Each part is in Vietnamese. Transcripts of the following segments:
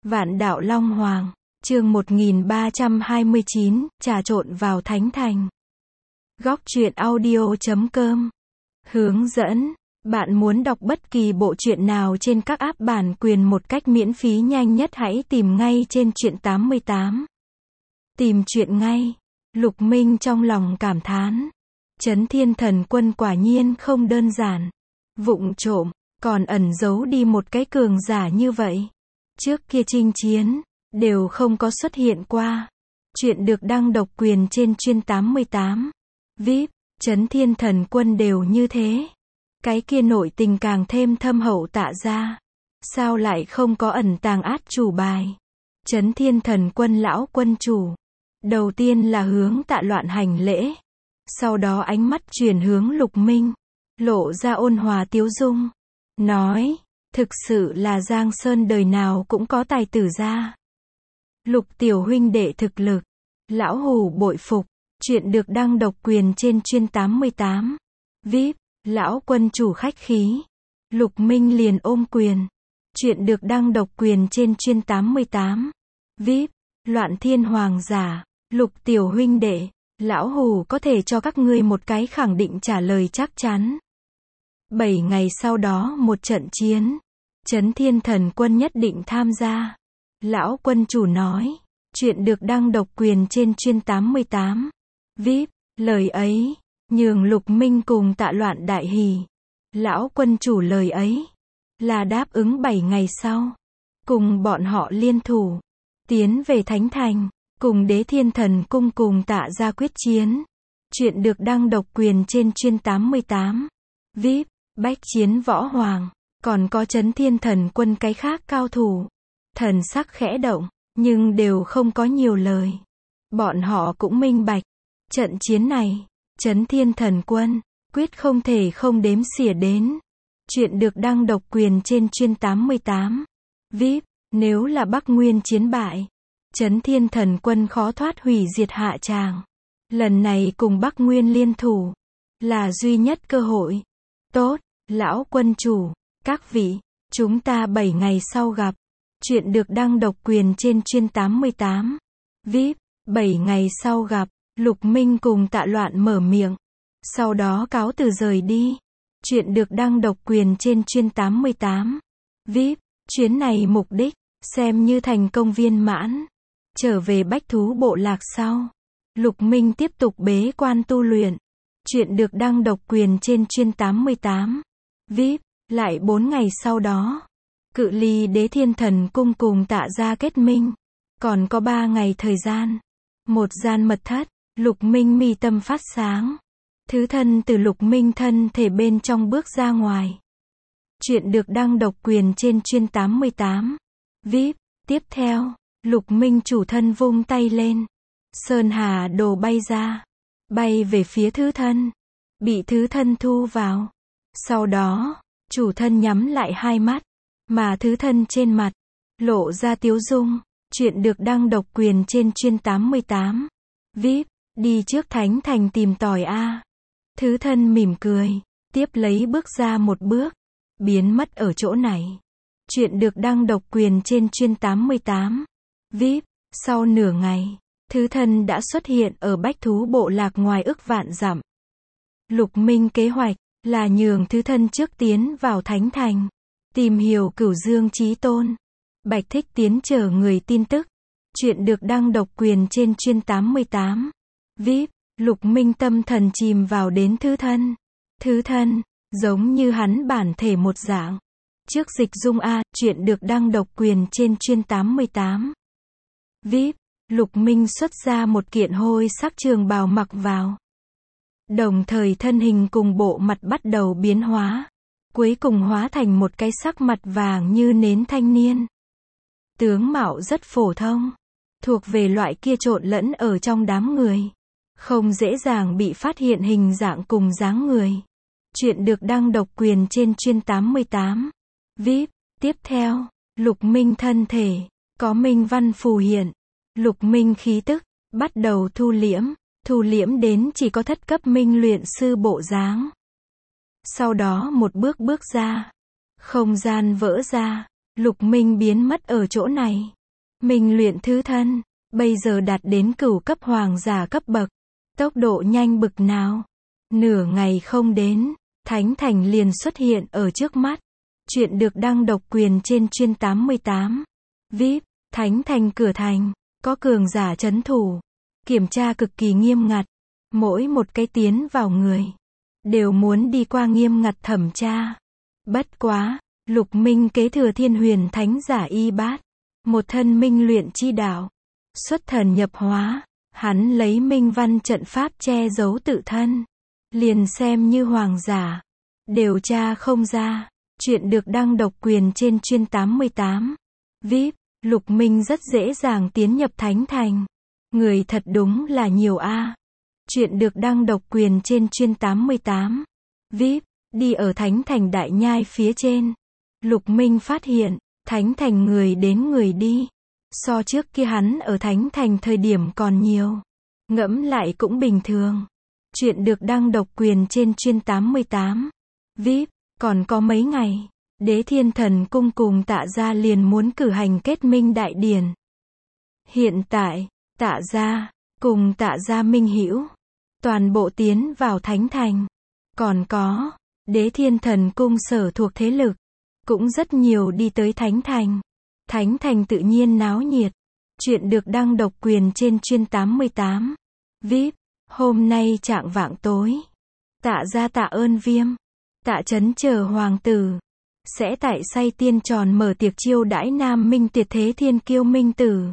Vạn Đạo Long Hoàng, chương 1329, trà trộn vào Thánh Thành. Góc truyện audio.com. Hướng dẫn. Bạn muốn đọc bất kỳ bộ truyện nào trên các app bản quyền một cách miễn phí nhanh nhất hãy tìm ngay trên Truyện 88. Tìm truyện ngay. Lục Minh trong lòng cảm thán. Chấn Thiên Thần Quân quả nhiên không đơn giản. Vụng trộm, còn ẩn giấu đi một cái cường giả như vậy. Trước kia chinh chiến, đều không có xuất hiện qua. Chuyện được đăng độc quyền trên Truyện 88. VIP, Chấn Thiên Thần Quân đều như thế. Cái kia nội tình càng thêm thâm hậu Tạ gia. Sao lại không có ẩn tàng át chủ bài? Chấn Thiên Thần Quân lão quân chủ. Đầu tiên là hướng Tạ Loạn hành lễ. Sau đó ánh mắt chuyển hướng Lục Minh. Lộ ra ôn hòa tiếu dung. Nói, thực sự là Giang Sơn đời nào cũng có tài tử gia. Lục tiểu huynh đệ thực lực. Lão hủ bội phục. Chuyện được đăng độc quyền trên Truyện 88. VIP, lão quân chủ khách khí. Lục Minh liền ôm quyền. Chuyện được đăng độc quyền trên Truyện 88. VIP, Loạn Thiên Hoàng giả. Lục tiểu huynh đệ, lão hủ có thể cho các ngươi một cái khẳng định trả lời chắc chắn. 7 ngày sau đó một trận chiến. Chấn Thiên Thần Quân nhất định tham gia. Lão quân chủ nói. Chuyện được đăng độc quyền trên Truyện 88. VIP, lời ấy, nhường Lục Minh cùng Tạ Loạn đại hỉ. Lão quân chủ lời ấy, là đáp ứng 7 ngày sau. Cùng bọn họ liên thủ. Tiến về Thánh Thành. Cùng Đế Thiên Thần Cung cùng Tạ gia quyết chiến. Chuyện được đăng độc quyền trên Truyện 88. VIP, bách chiến võ hoàng. Còn có Chấn Thiên Thần Quân cái khác cao thủ. Thần sắc khẽ động, nhưng đều không có nhiều lời. Bọn họ cũng minh bạch. Trận chiến này, Chấn Thiên Thần Quân, quyết không thể không đếm xỉa đến. Chuyện được đăng độc quyền trên Truyện 88. VIP, nếu là Bắc Nguyên chiến bại, Chấn Thiên Thần Quân khó thoát hủy diệt hạ tràng. Lần này cùng Bắc Nguyên liên thủ, là duy nhất cơ hội. Tốt, lão quân chủ, các vị, chúng ta 7 ngày sau gặp. Chuyện được đăng độc quyền trên Truyện 88. VIP, 7 ngày sau gặp. Lục Minh cùng Tạ Loạn mở miệng. Sau đó cáo từ rời đi. Chuyện được đăng độc quyền trên Truyện 88. VIP, chuyến này mục đích, xem như thành công viên mãn. Trở về Bách Thú Bộ Lạc sau. Lục Minh tiếp tục bế quan tu luyện. Chuyện được đăng độc quyền trên Truyện 88. VIP, lại 4 ngày sau đó. Cự ly Đế Thiên Thần Cung cùng Tạ gia kết minh. Còn có 3 ngày thời gian. Một gian mật thất. Lục Minh mi tâm phát sáng. Thứ thân từ Lục Minh thân thể bên trong bước ra ngoài. Chuyện được đăng độc quyền trên Truyện 88. VIP, tiếp theo, Lục Minh chủ thân vung tay lên. Sơn hà đồ bay ra. Bay về phía thứ thân. Bị thứ thân thu vào. Sau đó, chủ thân nhắm lại hai mắt. Mà thứ thân trên mặt, lộ ra tiếu dung. Chuyện được đăng độc quyền trên Truyện 88. VIP, đi trước Thánh Thành tìm tòi a. Thứ thân mỉm cười, tiếp lấy bước ra một bước, biến mất ở chỗ này. Chuyện được đăng độc quyền trên Truyện 88. VIP, sau nửa ngày, thứ thân đã xuất hiện ở Bách Thú Bộ Lạc ngoài ức vạn dặm. Lục Minh kế hoạch là nhường thứ thân trước tiến vào Thánh Thành, tìm hiểu Cửu Dương Chí Tôn. Bạch Thích Tiến chờ người tin tức. Chuyện được đăng độc quyền trên Truyện 88. VIP, Lục Minh tâm thần chìm vào đến thứ thân. Thứ thân, giống như hắn bản thể một dạng. Trước dịch dung a, chuyện được đăng độc quyền trên Truyện 88. VIP, Lục Minh xuất ra một kiện hôi sắc trường bào mặc vào. Đồng thời thân hình cùng bộ mặt bắt đầu biến hóa. Cuối cùng hóa thành một cái sắc mặt vàng như nến thanh niên. Tướng mạo rất phổ thông. Thuộc về loại kia trộn lẫn ở trong đám người. Không dễ dàng bị phát hiện hình dạng cùng dáng người. Chuyện được đăng độc quyền trên Truyện 88. VIP, tiếp theo, Lục Minh thân thể, có minh văn phù hiện. Lục Minh khí tức, bắt đầu thu liễm đến chỉ có thất cấp minh luyện sư bộ dáng. Sau đó một bước bước ra. Không gian vỡ ra. Lục Minh biến mất ở chỗ này. Minh luyện thứ thân, bây giờ đạt đến cửu cấp hoàng giả cấp bậc. Tốc độ nhanh bực nào. Nửa ngày không đến, Thánh Thành liền xuất hiện ở trước mắt. Chuyện được đăng độc quyền trên chuyên 88. VIP, Thánh Thành cửa thành, có cường giả trấn thủ. Kiểm tra cực kỳ nghiêm ngặt. Mỗi một cái tiến vào người, đều muốn đi qua nghiêm ngặt thẩm tra. Bất quá, Lục Minh kế thừa Thiên Huyền Thánh giả y bát. Một thân minh luyện chi đạo. Xuất thần nhập hóa, hắn lấy minh văn trận pháp che giấu tự thân. Liền xem như hoàng giả, đều tra không ra. Chuyện được đăng độc quyền trên chuyên 88. VIP, Lục Minh rất dễ dàng tiến nhập Thánh Thành. Người thật đúng là nhiều a. Chuyện được đăng độc quyền trên chuyên 88. VIP, đi ở Thánh Thành đại nhai phía trên. Lục Minh phát hiện, Thánh Thành người đến người đi. So trước kia hắn ở Thánh Thành thời điểm còn nhiều. Ngẫm lại cũng bình thường. Chuyện được đăng độc quyền trên chuyên 88. VIP, còn có mấy ngày, Đế Thiên Thần Cung cùng Tạ Gia liền muốn cử hành kết minh đại điển. Hiện tại, Tạ Gia, cùng Tạ Gia minh hữu, toàn bộ tiến vào Thánh Thành. Còn có, Đế Thiên Thần Cung sở thuộc thế lực, cũng rất nhiều đi tới Thánh Thành. Thánh Thành tự nhiên náo nhiệt. Chuyện được đăng độc quyền trên chuyên 88. VIP, hôm nay trạng vạng tối, Tạ Gia Tạ Ơn Viêm, Tạ Chấn chờ hoàng tử, sẽ tại Say Tiên Tròn mở tiệc chiêu đãi Nam Minh Tuyệt Thế Thiên Kiêu Minh tử.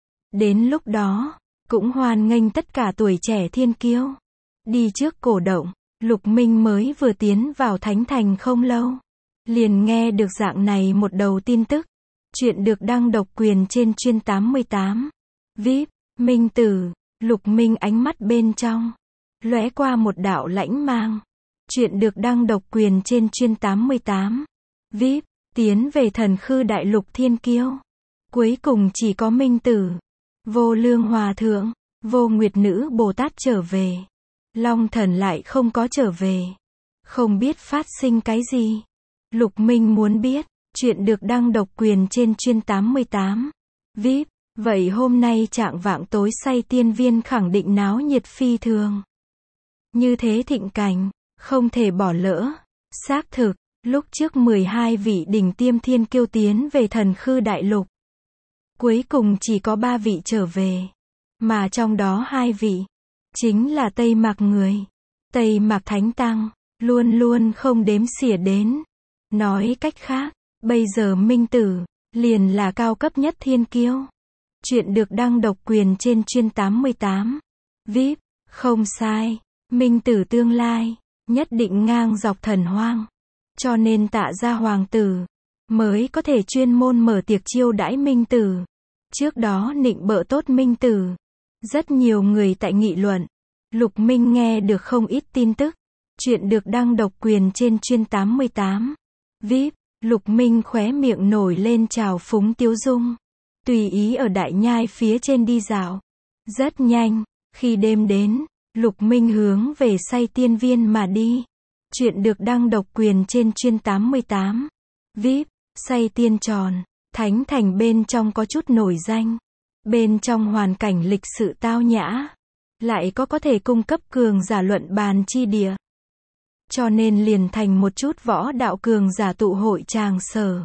Đến lúc đó, cũng hoan nghênh tất cả tuổi trẻ thiên kiêu. Đi trước cổ động, Lục Minh mới vừa tiến vào Thánh Thành không lâu. Liền nghe được dạng này một đầu tin tức. Chuyện được đăng độc quyền trên chuyên 88. VIP, Minh tử, Lục Minh ánh mắt bên trong, lóe qua một đạo lãnh mang. Chuyện được đăng độc quyền trên chuyên 88. VIP, tiến về Thần Khư Đại Lục thiên kiêu. Cuối cùng chỉ có Minh tử, Vô Lương Hòa Thượng, Vô Nguyệt Nữ Bồ Tát trở về. Long Thần lại không có trở về. Không biết phát sinh cái gì. Lục Minh muốn biết. Chuyện được đăng độc quyền trên chuyên 88. VIP, vậy hôm nay trạng vạng tối Say Tiên Viên khẳng định náo nhiệt phi thường. Như thế thịnh cảnh, không thể bỏ lỡ. Xác thực, lúc trước 12 vị đỉnh tiêm thiên kiêu tiến về Thần Khư Đại Lục. Cuối cùng chỉ có 3 vị trở về. Mà trong đó 2 vị, chính là Tây Mạc người. Tây Mạc Thánh Tăng, luôn luôn không đếm xỉa đến. Nói cách khác, bây giờ Minh tử, liền là cao cấp nhất thiên kiêu. Chuyện được đăng độc quyền trên chuyên 88. VIP, không sai. Minh tử tương lai, nhất định ngang dọc thần hoang. Cho nên Tạ Gia hoàng tử, mới có thể chuyên môn mở tiệc chiêu đãi Minh tử. Trước đó nịnh bợ tốt Minh tử. Rất nhiều người tại nghị luận. Lục Minh nghe được không ít tin tức. Chuyện được đăng độc quyền trên chuyên 88. VIP, Lục Minh khóe miệng nổi lên trào phúng tiếu dung. Tùy ý ở đại nhai phía trên đi dạo. Rất nhanh, khi đêm đến, Lục Minh hướng về Say Tiên Viên mà đi. Chuyện được đăng độc quyền trên chuyên 88. VIP, Say Tiên Tròn, Thánh Thành bên trong có chút nổi danh. Bên trong hoàn cảnh lịch sự tao nhã, lại có thể cung cấp cường giả luận bàn chi địa. Cho nên liền thành một chút võ đạo cường giả tụ hội tràng sở.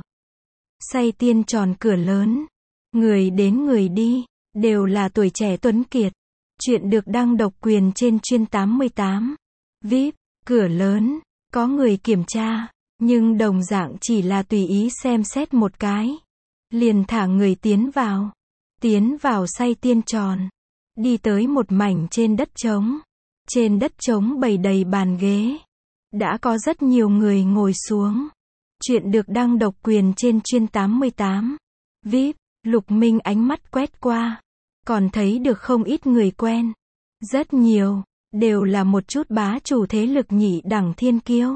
Say Tiên Tròn cửa lớn, người đến người đi, đều là tuổi trẻ tuấn kiệt. Chuyện được đăng độc quyền trên chuyên 88. VIP, cửa lớn, có người kiểm tra, nhưng đồng dạng chỉ là tùy ý xem xét một cái. Liền thả người tiến vào. Tiến vào Say Tiên Tròn. Đi tới một mảnh trên đất trống. Trên đất trống bày đầy bàn ghế. Đã có rất nhiều người ngồi xuống. Chuyện được đăng độc quyền trên chuyên 88. VIP, Lục Minh ánh mắt quét qua. Còn thấy được không ít người quen. Rất nhiều, đều là một chút bá chủ thế lực nhị đẳng thiên kiêu.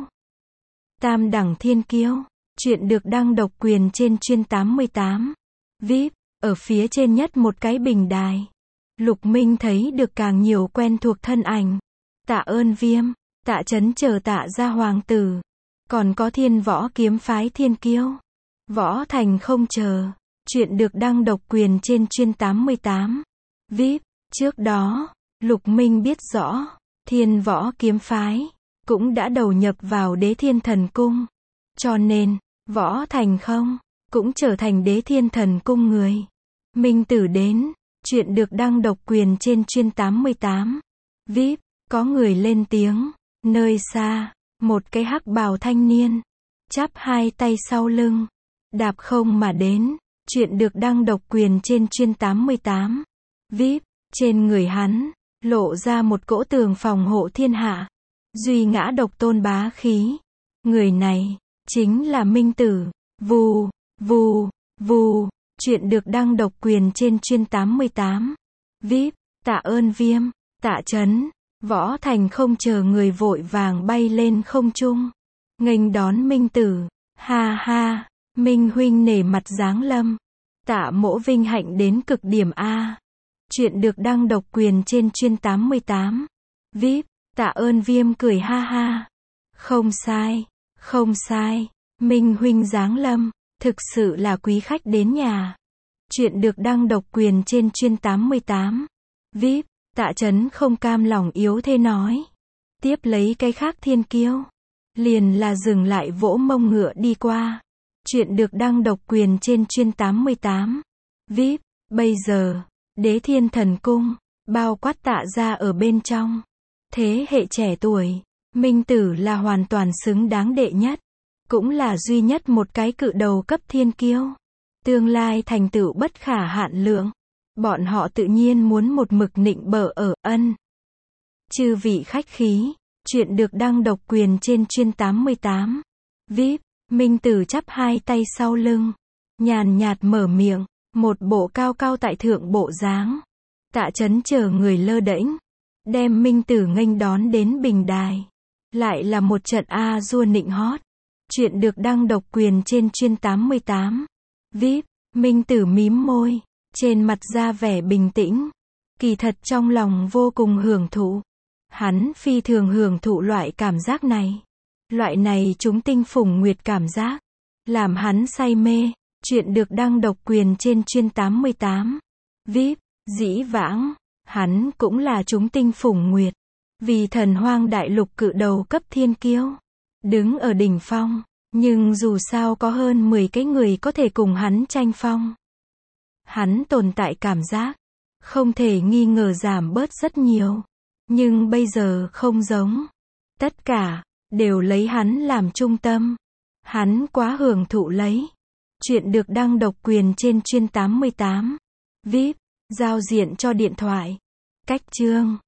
Tam đẳng thiên kiêu. Chuyện được đăng độc quyền trên chuyên 88. VIP, ở phía trên nhất một cái bình đài. Lục Minh thấy được càng nhiều quen thuộc thân ảnh. Tạ Ơn Viêm, Tạ Chấn chờ Tạ Gia hoàng tử. Còn có Thiên Võ kiếm phái thiên kiêu. Võ Thành không chờ. Chuyện được đăng độc quyền trên Chuyên 88. VIP. Trước đó, Lục Minh biết rõ, Thiên Võ Kiếm Phái cũng đã đầu nhập vào Đế Thiên Thần Cung. Cho nên, Võ Thành Không cũng trở thành Đế Thiên Thần Cung người. Minh Tử đến. Chuyện được đăng độc quyền trên Chuyên 88. VIP. Có người lên tiếng. Nơi xa, một cái hắc bào thanh niên chắp hai tay sau lưng, đạp không mà đến. Chuyện được đăng độc quyền trên Chuyên 88. VIP. Trên người hắn lộ ra một cỗ tường phòng hộ thiên hạ, duy ngã độc tôn bá khí. Người này chính là Minh Tử. Vù, vù, vù. Chuyện được đăng độc quyền trên Chuyên 88. VIP. Tạ Ơn Viêm, Tạ Chấn, Võ Thành Không chờ người vội vàng bay lên không trung, nghênh đón Minh Tử. Ha ha, Minh huynh nể mặt giáng lâm. Tạ Mỗ vinh hạnh đến cực điểm a. Chuyện được đăng độc quyền trên Chuyên 88. VIP. Tạ Ơn Viêm cười ha ha. Không sai, không sai. Minh huynh giáng lâm, thực sự là quý khách đến nhà. Chuyện được đăng độc quyền trên Chuyên 88. VIP. Tạ Chấn không cam lòng yếu thế nói. Tiếp lấy cái khác thiên kiêu, liền là dừng lại vỗ mông ngựa đi qua. Chuyện được đăng độc quyền trên Chuyên 88. VIP. Bây giờ, Đế Thiên Thần Cung, bao quát Tạ gia ở bên trong. Thế hệ trẻ tuổi, Minh Tử là hoàn toàn xứng đáng đệ nhất. Cũng là duy nhất một cái cự đầu cấp thiên kiêu. Tương lai thành tựu bất khả hạn lượng. Bọn họ tự nhiên muốn một mực nịnh bợ ở ân. Chư vị khách khí. Chuyện được đăng độc quyền trên Chuyên 88. VIP. Minh Tử chắp hai tay sau lưng, nhàn nhạt mở miệng, một bộ cao cao tại thượng bộ dáng. Tạ Chấn chờ người lơ đễnh, đem Minh Tử nghênh đón đến bình đài. Lại là một trận a dua nịnh hót. Chuyện được đăng độc quyền trên Chuyên 88. VIP. Minh Tử mím môi, trên mặt ra vẻ bình tĩnh. Kỳ thật trong lòng vô cùng hưởng thụ. Hắn phi thường hưởng thụ loại cảm giác này. Loại này chúng tinh phủng nguyệt cảm giác, làm hắn say mê. Chuyện được đăng độc quyền trên Chuyên 88. VIP. Dĩ vãng, hắn cũng là chúng tinh phủng nguyệt. Vì thần hoang đại lục cự đầu cấp thiên kiêu, đứng ở đỉnh phong. Nhưng dù sao có hơn 10 cái người có thể cùng hắn tranh phong. Hắn tồn tại cảm giác, không thể nghi ngờ giảm bớt rất nhiều. Nhưng bây giờ không giống. Tất cả đều lấy hắn làm trung tâm. Hắn quá hưởng thụ lấy. Chuyện được đăng độc quyền trên Chuyên 88. VIP. Giao diện cho điện thoại. Cách chương.